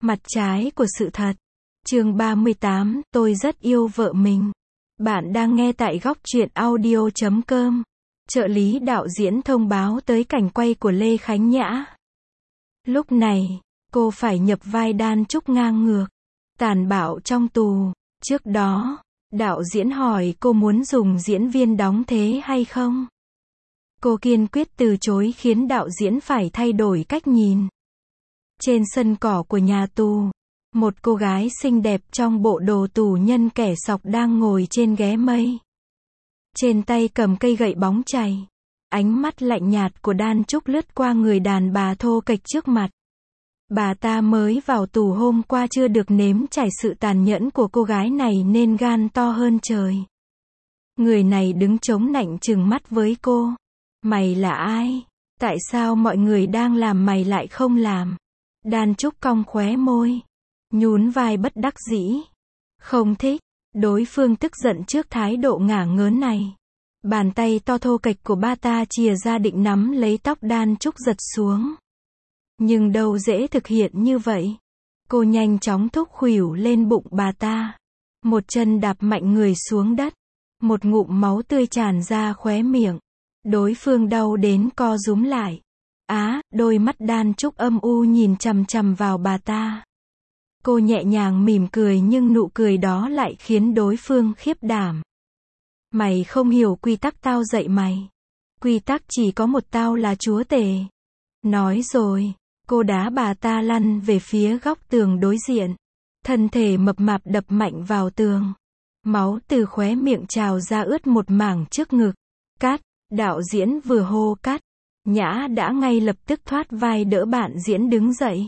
Mặt trái của sự thật. Chương 38, tôi rất yêu vợ mình. Bạn đang nghe tại góc truyện audio.com. Trợ lý đạo diễn thông báo tới cảnh quay của Lê Khánh Nhã. Lúc này, cô phải nhập vai Đan Trúc ngang ngược, tàn bạo trong tù. Trước đó, đạo diễn hỏi cô muốn dùng diễn viên đóng thế hay không. Cô kiên quyết từ chối khiến đạo diễn phải thay đổi cách nhìn. Trên sân cỏ của nhà tù, một cô gái xinh đẹp trong bộ đồ tù nhân kẻ sọc đang ngồi trên ghế mây. Trên tay cầm cây gậy bóng chày. Ánh mắt lạnh nhạt của Đan Trúc lướt qua người đàn bà thô kệch trước mặt. Bà ta mới vào tù hôm qua chưa được nếm trải sự tàn nhẫn của cô gái này nên gan to hơn trời. Người này đứng chống nạnh trừng mắt với cô. Mày là ai? Tại sao mọi người đang làm mày lại không làm? Đan Trúc cong khóe môi, nhún vai bất đắc dĩ. Không thích. Đối phương tức giận trước thái độ ngả ngớn này. Bàn tay to thô kệch của bà ta chìa ra định nắm lấy tóc Đan Trúc giật xuống. Nhưng đâu dễ thực hiện như vậy. Cô nhanh chóng thúc khuỷu lên bụng bà ta. Một chân đạp mạnh người xuống đất. Một ngụm máu tươi tràn ra khóe miệng. Đối phương đau đến co rúm lại. Đôi mắt Đan Trúc âm u nhìn chằm chằm vào bà ta. Cô nhẹ nhàng mỉm cười nhưng nụ cười đó lại khiến đối phương khiếp đảm. Mày không hiểu quy tắc tao dạy mày. Quy tắc chỉ có một, tao là chúa tể. Nói rồi, cô đá bà ta lăn về phía góc tường đối diện. Thân thể mập mạp đập mạnh vào tường. Máu từ khóe miệng trào ra ướt một mảng trước ngực. Cắt, đạo diễn vừa hô cắt. Nhã đã ngay lập tức thoát vai đỡ bạn diễn đứng dậy.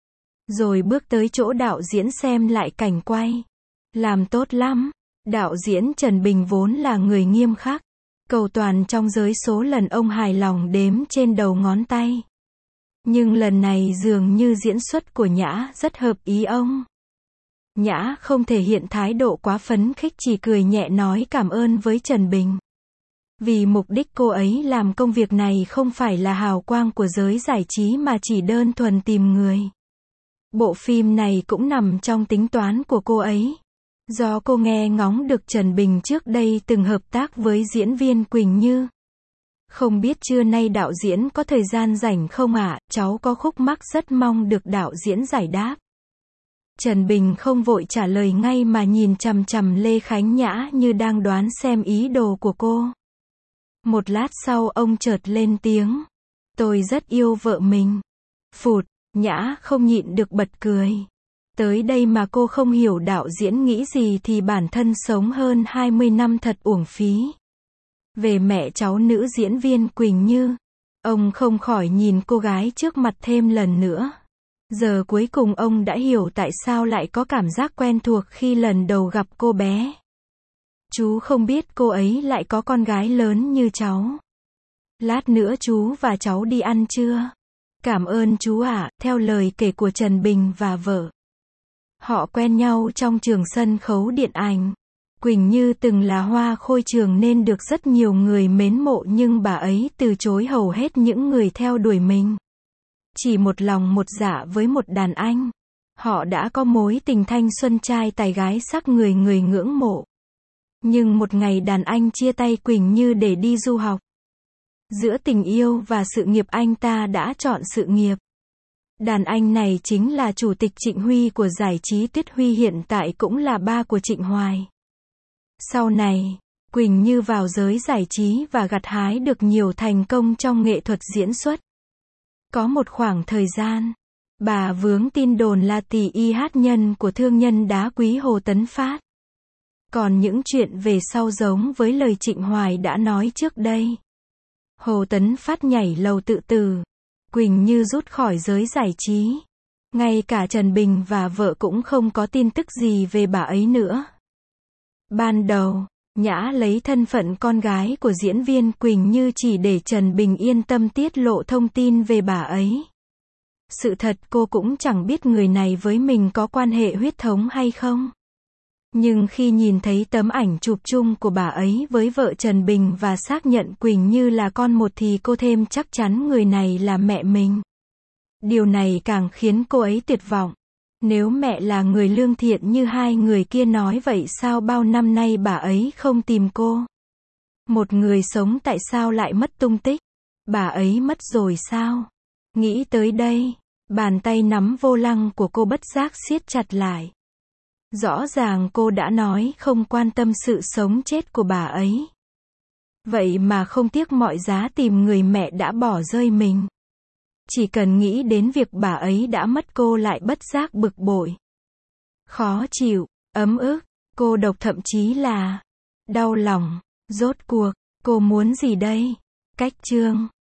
Rồi bước tới chỗ đạo diễn xem lại cảnh quay. Làm tốt lắm. Đạo diễn Trần Bình vốn là người nghiêm khắc, cầu toàn trong giới số lần ông hài lòng đếm trên đầu ngón tay. Nhưng lần này dường như diễn xuất của Nhã rất hợp ý ông. Nhã không thể hiện thái độ quá phấn khích, chỉ cười nhẹ nói cảm ơn với Trần Bình. Vì mục đích cô ấy làm công việc này không phải là hào quang của giới giải trí mà chỉ đơn thuần tìm người. Bộ phim này cũng nằm trong tính toán của cô ấy. Do cô nghe ngóng được Trần Bình trước đây từng hợp tác với diễn viên Quỳnh Như. Không biết trưa nay đạo diễn có thời gian rảnh không ạ? Cháu có khúc mắc rất mong được đạo diễn giải đáp. Trần Bình không vội trả lời ngay mà nhìn chằm chằm Lê Khánh Nhã như đang đoán xem ý đồ của cô. Một lát sau ông chợt lên tiếng. Tôi rất yêu vợ mình. Phụt, Nhã không nhịn được bật cười. Tới đây mà cô không hiểu đạo diễn nghĩ gì thì bản thân sống hơn 20 năm thật uổng phí. Về mẹ cháu nữ diễn viên Quỳnh Như, ông không khỏi nhìn cô gái trước mặt thêm lần nữa. Giờ cuối cùng ông đã hiểu tại sao lại có cảm giác quen thuộc khi lần đầu gặp cô bé. Chú không biết cô ấy lại có con gái lớn như cháu. Lát nữa chú và cháu đi ăn trưa. Cảm ơn chú ạ. Theo lời kể của Trần Bình và vợ, họ quen nhau trong trường sân khấu điện ảnh. Quỳnh Như từng là hoa khôi trường nên được rất nhiều người mến mộ, nhưng bà ấy từ chối hầu hết những người theo đuổi mình. Chỉ một lòng một dạ với một đàn anh. Họ đã có mối tình thanh xuân trai tài gái sắc người người ngưỡng mộ. Nhưng một ngày đàn anh chia tay Quỳnh Như để đi du học. Giữa tình yêu và sự nghiệp anh ta đã chọn sự nghiệp. Đàn anh này chính là chủ tịch Trịnh Huy của giải trí Tuyết Huy, hiện tại cũng là ba của Trịnh Hoài. Sau này, Quỳnh Như vào giới giải trí và gặt hái được nhiều thành công trong nghệ thuật diễn xuất. Có một khoảng thời gian, bà vướng tin đồn là tỷ y hát nhân của thương nhân đá quý Hồ Tấn Phát. Còn những chuyện về sau giống với lời Trịnh Hoài đã nói trước đây. Hồ Tấn Phát nhảy lầu tự tử. Quỳnh Như rút khỏi giới giải trí. Ngay cả Trần Bình và vợ cũng không có tin tức gì về bà ấy nữa. Ban đầu, Nhã lấy thân phận con gái của diễn viên Quỳnh Như chỉ để Trần Bình yên tâm tiết lộ thông tin về bà ấy. Sự thật cô cũng chẳng biết người này với mình có quan hệ huyết thống hay không. Nhưng khi nhìn thấy tấm ảnh chụp chung của bà ấy với vợ Trần Bình và xác nhận Quỳnh Như là con một thì cô thêm chắc chắn người này là mẹ mình. Điều này càng khiến cô ấy tuyệt vọng. Nếu mẹ là người lương thiện như hai người kia nói vậy sao bao năm nay bà ấy không tìm cô? Một người sống tại sao lại mất tung tích? Bà ấy mất rồi sao? Nghĩ tới đây, bàn tay nắm vô lăng của cô bất giác siết chặt lại. Rõ ràng cô đã nói không quan tâm sự sống chết của bà ấy. Vậy mà không tiếc mọi giá tìm người mẹ đã bỏ rơi mình. Chỉ cần nghĩ đến việc bà ấy đã mất cô lại bất giác bực bội. Khó chịu, ấm ức, cô độc thậm chí là đau lòng. Rốt cuộc, cô muốn gì đây? Cách chương